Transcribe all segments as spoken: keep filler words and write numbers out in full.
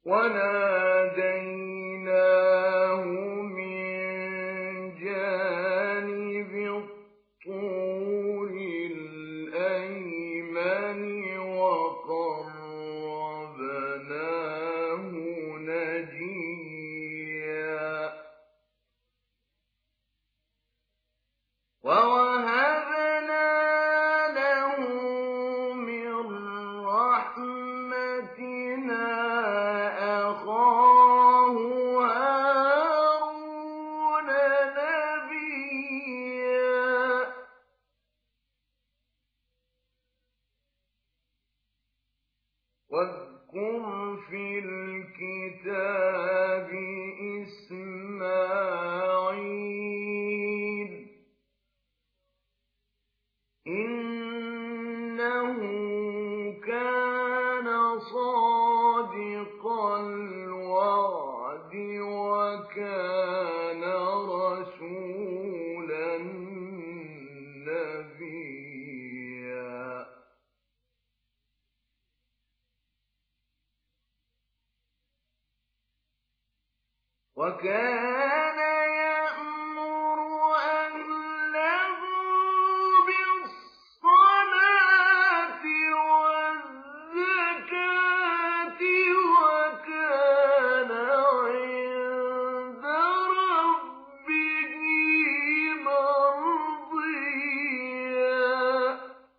وَنَادَيْنَاهُ مِن جَانِبِ الطُّورِ الْأَيْمَنِ وَقَرَّبْنَاهُ نَجِيًّا وَوَهَبْنَا لَهُ مِن رَّحْمَتِنَا أَخَاهُ هَارُونَ نَبِيًّا وَاذْكُرْ فِي الْكِتَابِ إِسْمَاعِيلَ إِنَّهُ كَانَ صَادِقَ الْوَعْدِ وَكَانَ رَسُولًا نَّبِيًّا وَكَانَ يَأْمُرُ أَهْلَهُ بِالصَّلَاةِ وَالزَّكَاةِ وَكَانَ عِندَ رَبِّهِ مَرْضِيًّا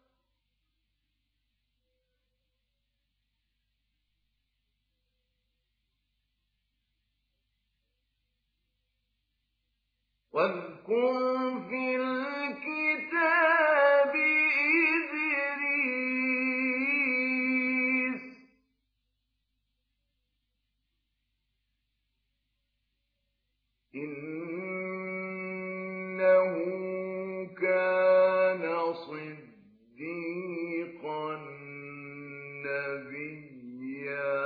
وَاذْكُرْ فِي الْكِتَابِ إِدْرِيسَ إِنَّهُ كَانَ صِدِّيقًا نَّبِيًّا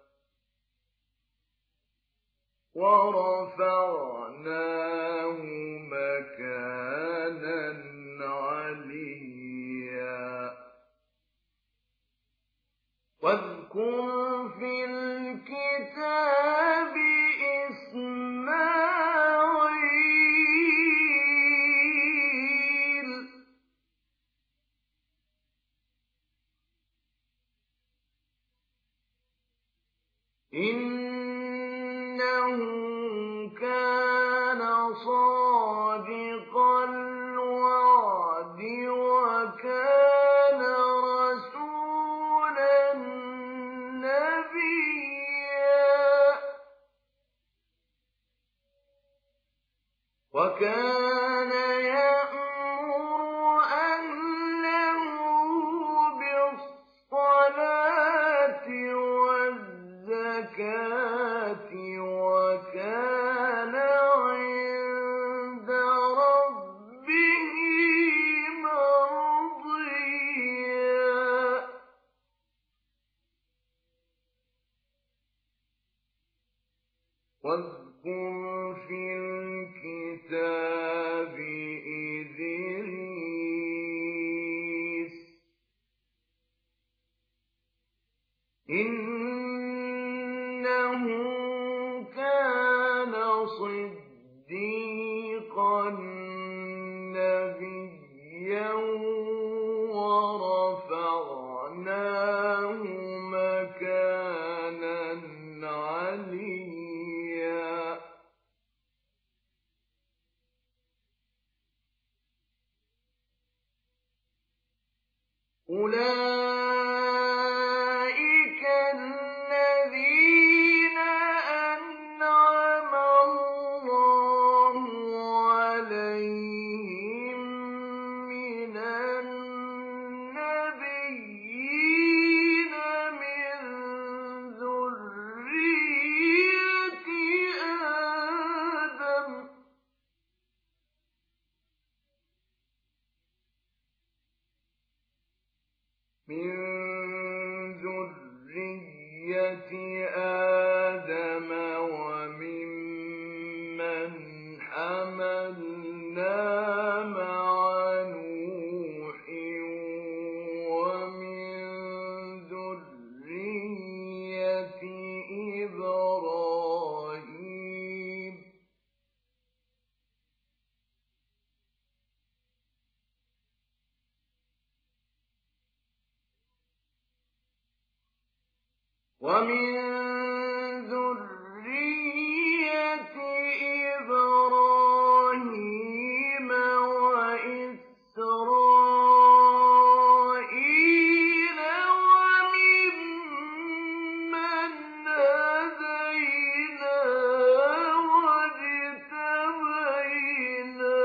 وَرَفَعْنَاهُ مَكَانًا عَلِيًّا وَاذْكُرْ فِي الْكِتَابِ إِسْمَاعِيلَ إِنَّهُ كَانَ صَادِقَ الْوَعْدِ وَكَانَ رَسُولًا نَّبِيًّا وَكَانَ يَأْمُرُ أَهْلَهُ بِالصَّلَاةِ وَالزَّكَاةِ وَكَانَ عِندَ رَبِّهِ مَرْضِيًّا وَاذْكُرْ فِي الْكِتَابِ إِدْرِيسَ إِنَّهُ كَانَ صِدِّيقًا نَّبِيًّا وَرَفَعْنَاهُ مَكَانًا عَلِيًّا أُولَٰئِكَ الَّذِينَ أَنْعَمَ اللَّهُ عَلَيْهِم مِّنَ النَّبِيِّينَ مِن ذُرِّيَّةِ آدَمَ مِن ذُرِّيَّةِ آدَمَ وَمِمَّنْ حَمَلْنَا مَعَ نُوحٍ وَمِن ذُرِّيَّةِ ومن ذرية إبراهيم وإسرائيل وممن هدينا واجتبينا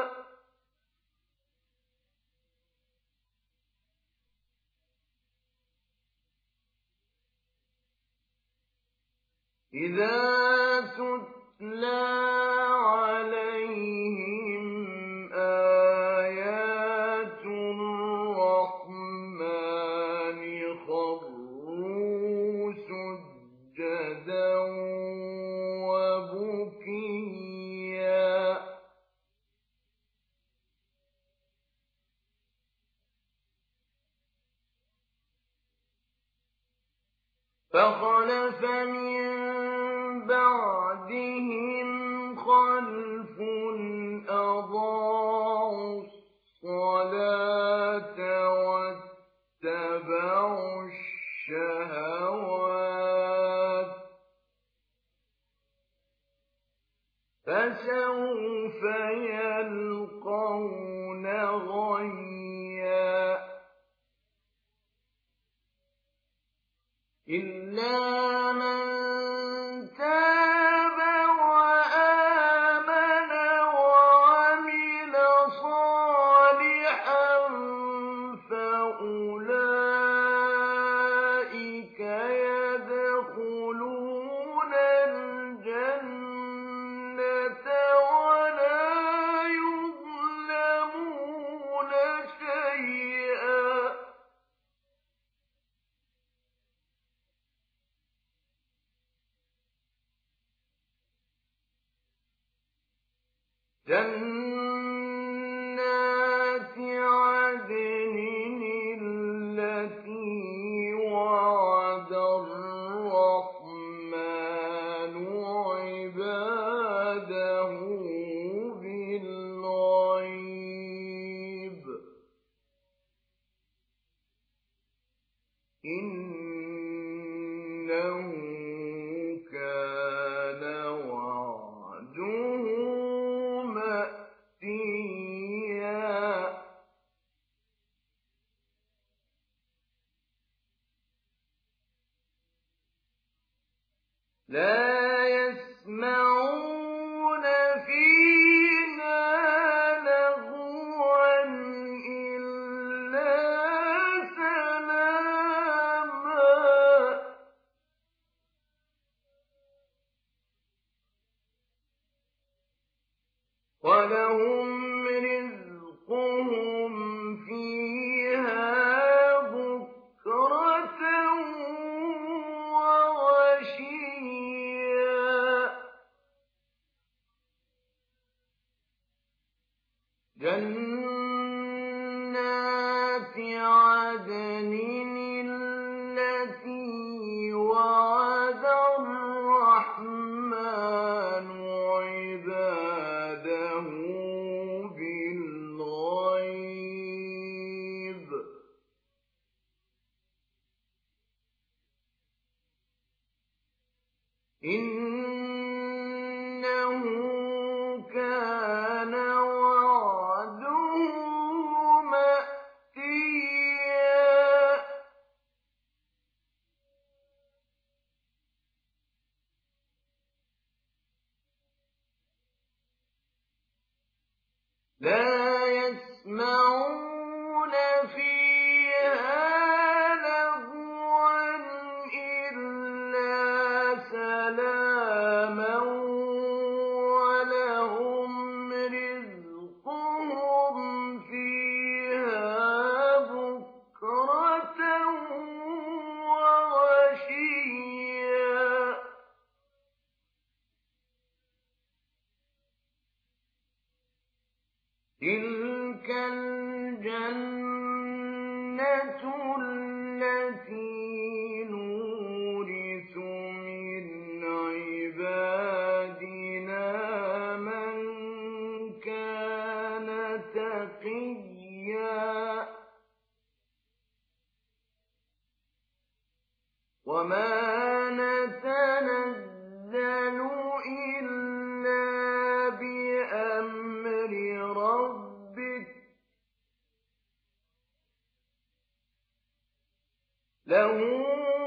إذا تتلى عليهم آيات الرحمن خروا سجدا وبكيا فخلف من بعدهم خلف أضاعوا الصلاة واتبعوا الشهوات فسوف يلقون غيا إلا من تاب وآمن وعمل صالحا فأولئك يدخلون الجنة ولا يظلمون شيئا جنات عدن التي وعد الرحمن عباده بالغيب إنه كان وعده مأتيا لا يسمعون فيها لغوا إلا سلاما ولهم رزقهم فيها بكرة وعشيا جنات عدن التي وعد الرحمن عباده بالغيب إنه كان وعده مأتيا لا يسمعون فيها لغوا إلا سلاما ولهم رزقهم فيها بكرة وعشيا تلك الجنة التي نورث من عبادنا من كان تقيا وما نتنزل إلا بأمر ربك له